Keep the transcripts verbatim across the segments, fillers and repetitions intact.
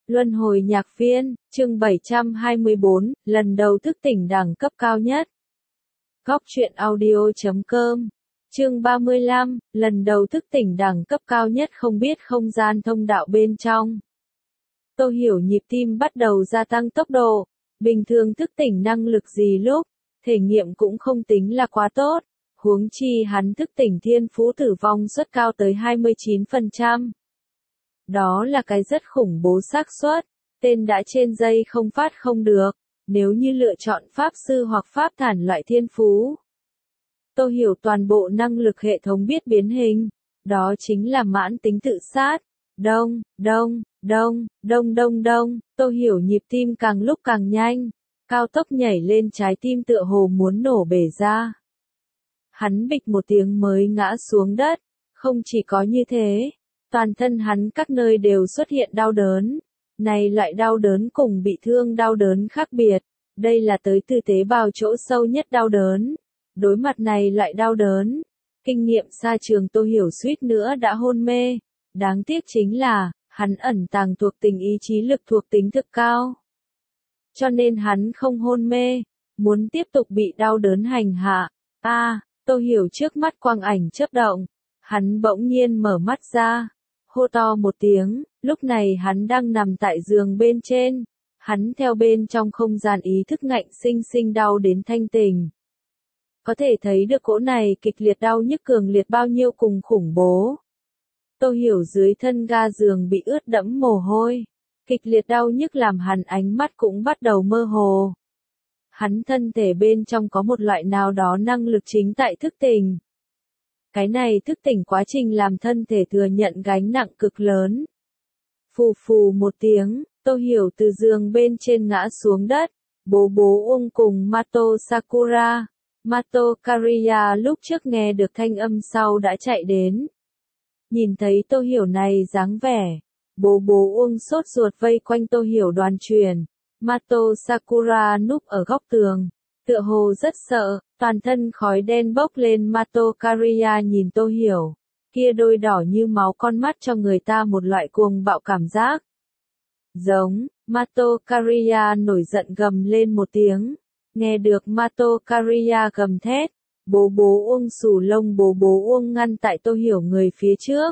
Luân hồi nhạc viên, chương bảy trăm hai mươi bốn, lần đầu thức tỉnh đẳng cấp cao nhất. Góc truyện audio chấm com, chương ba mươi lăm, lần đầu thức tỉnh đẳng cấp cao nhất không biết không gian thông đạo bên trong. Tô Hiểu nhịp tim bắt đầu gia tăng tốc độ, bình thường thức tỉnh năng lực gì lúc, thể nghiệm cũng không tính là quá tốt, huống chi hắn thức tỉnh thiên phú tử vong suất cao tới hai mươi chín phần trăm. Đó là cái rất khủng bố xác suất, tên đã trên dây không phát không được, nếu như lựa chọn pháp sư hoặc pháp thản loại thiên phú. Tô Hiểu toàn bộ năng lực hệ thống biết biến hình, đó chính là mãn tính tự sát. Đông, đông, đông, đông đông đông, Tô Hiểu nhịp tim càng lúc càng nhanh, cao tốc nhảy lên trái tim tựa hồ muốn nổ bể ra. Hắn bịch một tiếng mới ngã xuống đất, không chỉ có như thế. Toàn thân hắn các nơi đều xuất hiện đau đớn. Này loại đau đớn cùng bị thương đau đớn khác biệt. Đây là tới từ tế bào chỗ sâu nhất đau đớn. Đối mặt này loại đau đớn. Kinh nghiệm xa trường Tô Hiểu suýt nữa đã hôn mê. Đáng tiếc chính là, hắn ẩn tàng thuộc tính ý chí lực thuộc tính thực cao. Cho nên hắn không hôn mê. Muốn tiếp tục bị đau đớn hành hạ. A, à, Tô Hiểu trước mắt quang ảnh chớp động. Hắn bỗng nhiên mở mắt ra. Hô to một tiếng, lúc này hắn đang nằm tại giường bên trên, hắn theo bên trong không gian ý thức ngạnh sinh sinh đau đến thanh tỉnh. Có thể thấy được cỗ này kịch liệt đau nhức cường liệt bao nhiêu cùng khủng bố. Tô Hiểu dưới thân ga giường bị ướt đẫm mồ hôi, kịch liệt đau nhức làm hắn ánh mắt cũng bắt đầu mơ hồ. Hắn thân thể bên trong có một loại nào đó năng lực chính tại thức tỉnh. Cái này thức tỉnh quá trình làm thân thể thừa nhận gánh nặng cực lớn. Phù phù một tiếng, Tô Hiểu từ giường bên trên ngã xuống đất. Bố bố Uông cùng Mato Sakura, Mato Kariya lúc trước nghe được thanh âm sau đã chạy đến. Nhìn thấy Tô Hiểu này dáng vẻ, bố bố Uông sốt ruột vây quanh Tô Hiểu đoàn truyền. Mato Sakura núp ở góc tường, tựa hồ rất sợ. Toàn thân khói đen bốc lên. Mato Kariya nhìn Tô Hiểu, kia đôi đỏ như máu con mắt cho người ta một loại cuồng bạo cảm giác. Giống, Mato Kariya nổi giận gầm lên một tiếng. Nghe được Mato Kariya gầm thét, bố bố Uông xù lông bố bố Uông ngăn tại Tô Hiểu người phía trước.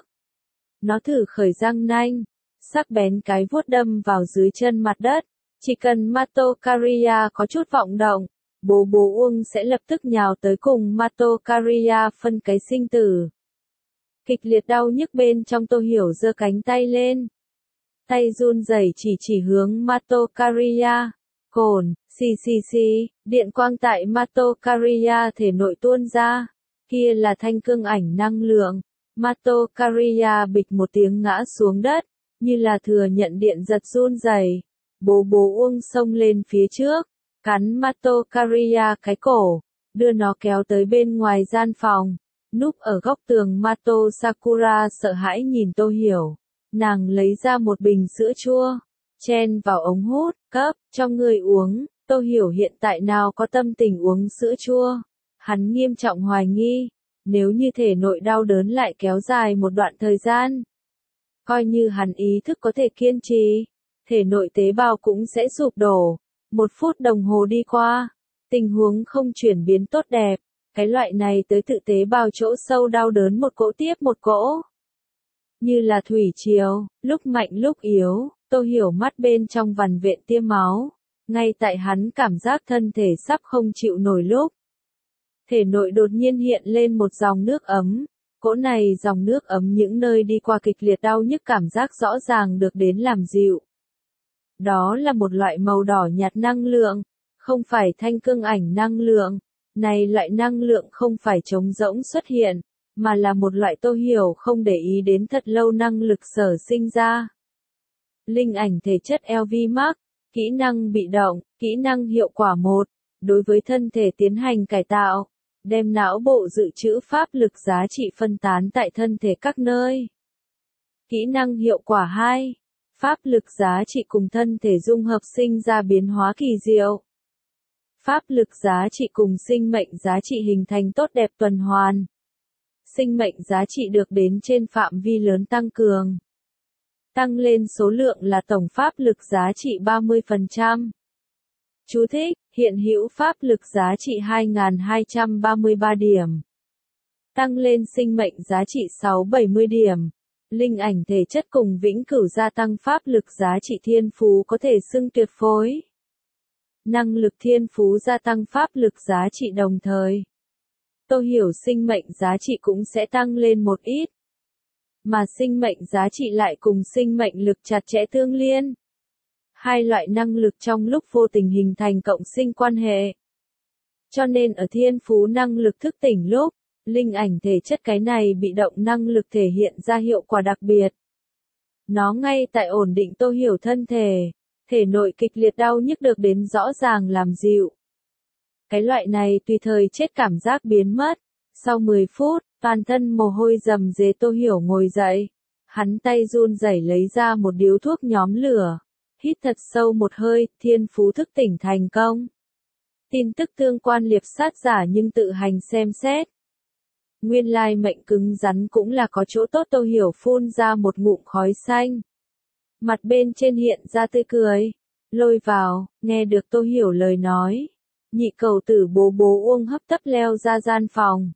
Nó thử khởi răng nanh, sắc bén cái vuốt đâm vào dưới chân mặt đất. Chỉ cần Mato Kariya có chút vọng động, bố bố Uông sẽ lập tức nhào tới cùng Mato Kariya phân cái sinh tử. Kịch liệt đau nhức bên trong Tô Hiểu giơ cánh tay lên. Tay run rẩy chỉ chỉ hướng Mato Kariya. Cồn, xì xì xì, điện quang tại Mato Kariya thể nội tuôn ra. Kia là thanh cương ảnh năng lượng. Mato Kariya bịch một tiếng ngã xuống đất, như là thừa nhận điện giật run rẩy. Bố bố Uông xông lên phía trước, cắn Mato Kariya cái cổ, đưa nó kéo tới bên ngoài gian phòng. Núp ở góc tường Mato Sakura sợ hãi nhìn Tô Hiểu. Nàng lấy ra một bình sữa chua, chen vào ống hút, cấp, cho người uống. Tô Hiểu hiện tại nào có tâm tình uống sữa chua. Hắn nghiêm trọng hoài nghi, nếu như thể nội đau đớn lại kéo dài một đoạn thời gian. Coi như hắn ý thức có thể kiên trì, thể nội tế bào cũng sẽ sụp đổ. Một phút đồng hồ đi qua, tình huống không chuyển biến tốt đẹp, cái loại này tới tự tế bào chỗ sâu đau đớn một cỗ tiếp một cỗ. Như là thủy triều, lúc mạnh lúc yếu, Tô Hiểu mắt bên trong vằn vện tia máu, ngay tại hắn cảm giác thân thể sắp không chịu nổi lúc. Thể nội đột nhiên hiện lên một dòng nước ấm, cỗ này dòng nước ấm những nơi đi qua kịch liệt đau nhức cảm giác rõ ràng được đến làm dịu. Đó là một loại màu đỏ nhạt năng lượng, không phải thanh cương ảnh năng lượng. Này loại năng lượng không phải trống rỗng xuất hiện, mà là một loại Tô Hiểu không để ý đến thật lâu năng lực sở sinh ra. Linh ảnh thể chất lờ vê Max, kỹ năng bị động, kỹ năng hiệu quả một, đối với thân thể tiến hành cải tạo, đem não bộ dự trữ pháp lực giá trị phân tán tại thân thể các nơi. Kỹ năng hiệu quả hai. Pháp lực giá trị cùng thân thể dung hợp sinh ra biến hóa kỳ diệu. Pháp lực giá trị cùng sinh mệnh giá trị hình thành tốt đẹp tuần hoàn. Sinh mệnh giá trị được đến trên phạm vi lớn tăng cường. Tăng lên số lượng là tổng pháp lực giá trị ba mươi phần trăm. Chú thích, hiện hữu pháp lực giá trị hai nghìn hai trăm ba mươi ba điểm. Tăng lên sinh mệnh giá trị sáu trăm bảy mươi điểm. Linh ảnh thể chất cùng vĩnh cửu gia tăng pháp lực giá trị thiên phú có thể xưng tuyệt phối. Năng lực thiên phú gia tăng pháp lực giá trị đồng thời. Tô hiểu sinh mệnh giá trị cũng sẽ tăng lên một ít. Mà sinh mệnh giá trị lại cùng sinh mệnh lực chặt chẽ tương liên. Hai loại năng lực trong lúc vô tình hình thành cộng sinh quan hệ. Cho nên ở thiên phú năng lực thức tỉnh lúc, linh ảnh thể chất cái này bị động năng lực thể hiện ra hiệu quả đặc biệt. Nó ngay tại ổn định Tô hiểu thân thể, thể nội kịch liệt đau nhức được đến rõ ràng làm dịu. Cái loại này tùy thời chết cảm giác biến mất. Sau mười phút, toàn thân mồ hôi rầm rề Tô hiểu ngồi dậy. Hắn tay run rẩy lấy ra một điếu thuốc nhóm lửa. Hít thật sâu một hơi, thiên phú thức tỉnh thành công. Tin tức tương quan liệp sát giả nhưng tự hành xem xét. Nguyên lai mệnh cứng rắn cũng là có chỗ tốt. Tô hiểu phun ra một ngụm khói xanh. Mặt bên trên hiện ra tươi cười. Lôi vào, nghe được Tô hiểu lời nói. Nhị cầu tử bố bố uông hấp tấp leo ra gian phòng.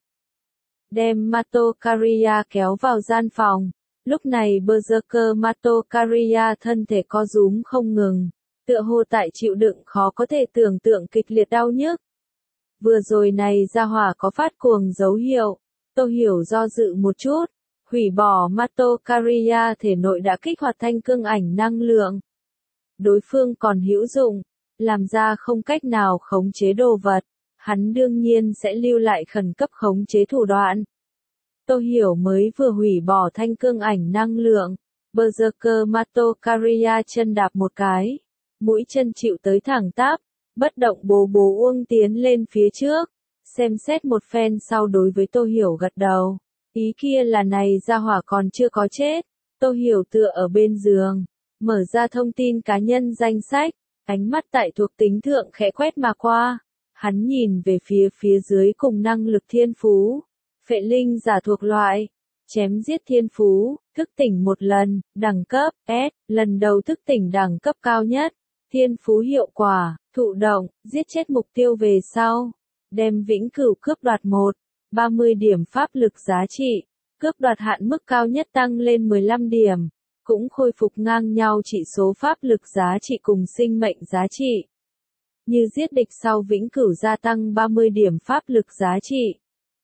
Đem Matokaria kéo vào gian phòng. Lúc này Berserker Matokaria thân thể co rúm không ngừng. Tựa hồ tại chịu đựng khó có thể tưởng tượng kịch liệt đau nhức. Vừa rồi này ra hỏa có phát cuồng dấu hiệu. Tô hiểu do dự một chút. Hủy bỏ Matokaria thể nội đã kích hoạt thanh cương ảnh năng lượng. Đối phương còn hữu dụng. Làm ra không cách nào khống chế đồ vật. Hắn đương nhiên sẽ lưu lại khẩn cấp khống chế thủ đoạn. Tô hiểu mới vừa hủy bỏ thanh cương ảnh năng lượng. Berserker Matokaria chân đạp một cái. Mũi chân chịu tới thẳng tắp. Bất động bố bố uông tiến lên phía trước. Xem xét một phen sau đối với Tô hiểu gật đầu. Ý kia là này ra hỏa còn chưa có chết. Tô hiểu tựa ở bên giường. Mở ra thông tin cá nhân danh sách. Ánh mắt tại thuộc tính thượng khẽ quét mà qua. Hắn nhìn về phía phía dưới cùng năng lực thiên phú. Phệ linh giả thuộc loại. Chém giết thiên phú, thức tỉnh một lần, đẳng cấp, S, lần đầu thức tỉnh đẳng cấp cao nhất. Thiên phú hiệu quả, thụ động, giết chết mục tiêu về sau. Đem vĩnh cửu cướp đoạt một, ba mươi điểm pháp lực giá trị. Cướp đoạt hạn mức cao nhất tăng lên mười lăm điểm. Cũng khôi phục ngang nhau chỉ số pháp lực giá trị cùng sinh mệnh giá trị. Như giết địch sau vĩnh cửu gia tăng ba mươi điểm pháp lực giá trị.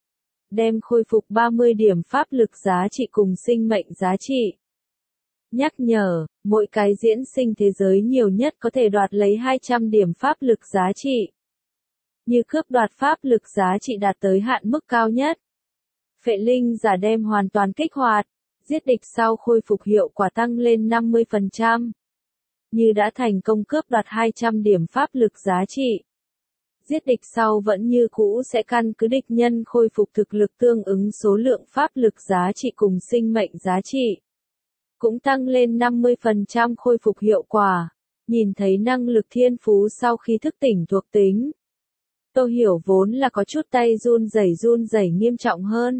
Đem khôi phục ba mươi điểm pháp lực giá trị cùng sinh mệnh giá trị. Nhắc nhở, mỗi cái diễn sinh thế giới nhiều nhất có thể đoạt lấy hai trăm điểm pháp lực giá trị. Như cướp đoạt pháp lực giá trị đạt tới hạn mức cao nhất. Phệ linh giả đem hoàn toàn kích hoạt. Giết địch sau khôi phục hiệu quả tăng lên năm mươi phần trăm. Như đã thành công cướp đoạt hai trăm điểm pháp lực giá trị. Giết địch sau vẫn như cũ sẽ căn cứ địch nhân khôi phục thực lực tương ứng số lượng pháp lực giá trị cùng sinh mệnh giá trị. Cũng tăng lên năm mươi phần trăm khôi phục hiệu quả. Nhìn thấy năng lực thiên phú sau khi thức tỉnh thuộc tính. Tô hiểu vốn là có chút tay run rẩy run rẩy nghiêm trọng hơn.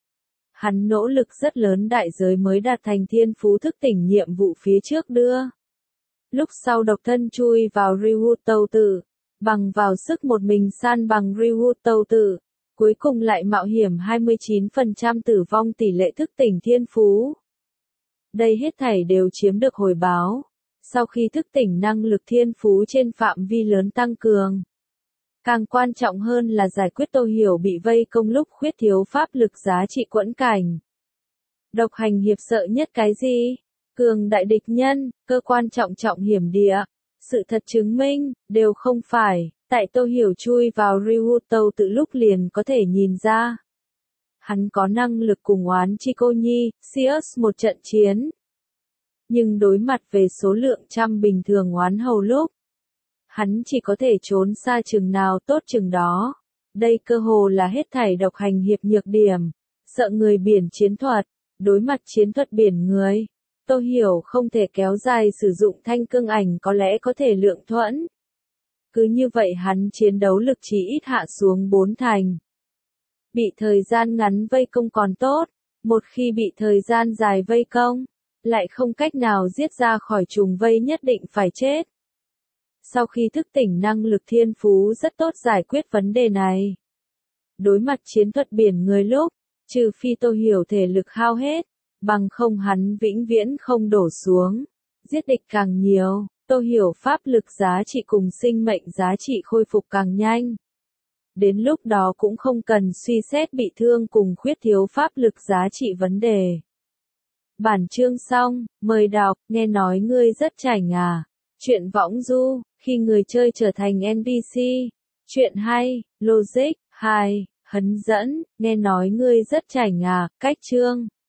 Hắn nỗ lực rất lớn đại giới mới đạt thành thiên phú thức tỉnh nhiệm vụ phía trước đưa. Lúc sau độc thân chui vào Ryuhu Tâu Tự, bằng vào sức một mình san bằng Ryuhu Tâu Tự, cuối cùng lại mạo hiểm hai mươi chín phần trăm tử vong tỷ lệ thức tỉnh thiên phú. Đây hết thảy đều chiếm được hồi báo, sau khi thức tỉnh năng lực thiên phú trên phạm vi lớn tăng cường. Càng quan trọng hơn là giải quyết Tô hiểu bị vây công lúc khuyết thiếu pháp lực giá trị quẫn cảnh. Độc hành hiệp sợ nhất cái gì? Cường đại địch nhân, cơ quan trọng trọng hiểm địa. Sự thật chứng minh, đều không phải, tại Tô hiểu chui vào Ryuhu Tâu Tự lúc liền có thể nhìn ra. Hắn có năng lực cùng oán chi cô nhi, Sius một trận chiến. Nhưng đối mặt về số lượng trăm bình thường oán hầu lúc, hắn chỉ có thể trốn xa chừng nào tốt chừng đó. Đây cơ hồ là hết thảy độc hành hiệp nhược điểm. Sợ người biển chiến thuật, đối mặt chiến thuật biển người. Tô hiểu không thể kéo dài sử dụng thanh cương ảnh có lẽ có thể lượng thuẫn. Cứ như vậy hắn chiến đấu lực chỉ ít hạ xuống bốn thành. Bị thời gian ngắn vây công còn tốt, một khi bị thời gian dài vây công, lại không cách nào giết ra khỏi trùng vây nhất định phải chết. Sau khi thức tỉnh năng lực thiên phú rất tốt giải quyết vấn đề này. Đối mặt chiến thuật biển người lúc, trừ phi Tô Hiểu thể lực hao hết, bằng không hắn vĩnh viễn không đổ xuống. Giết địch càng nhiều, Tô Hiểu pháp lực giá trị cùng sinh mệnh giá trị khôi phục càng nhanh. Đến lúc đó cũng không cần suy xét bị thương cùng khuyết thiếu pháp lực giá trị vấn đề. Bản chương xong, mời đọc, nghe nói ngươi rất chảnh à. Chuyện võng du, khi người chơi trở thành en pê xê. Chuyện hay, logic, hai, hấn dẫn, nghe nói ngươi rất chảnh à, cách chương.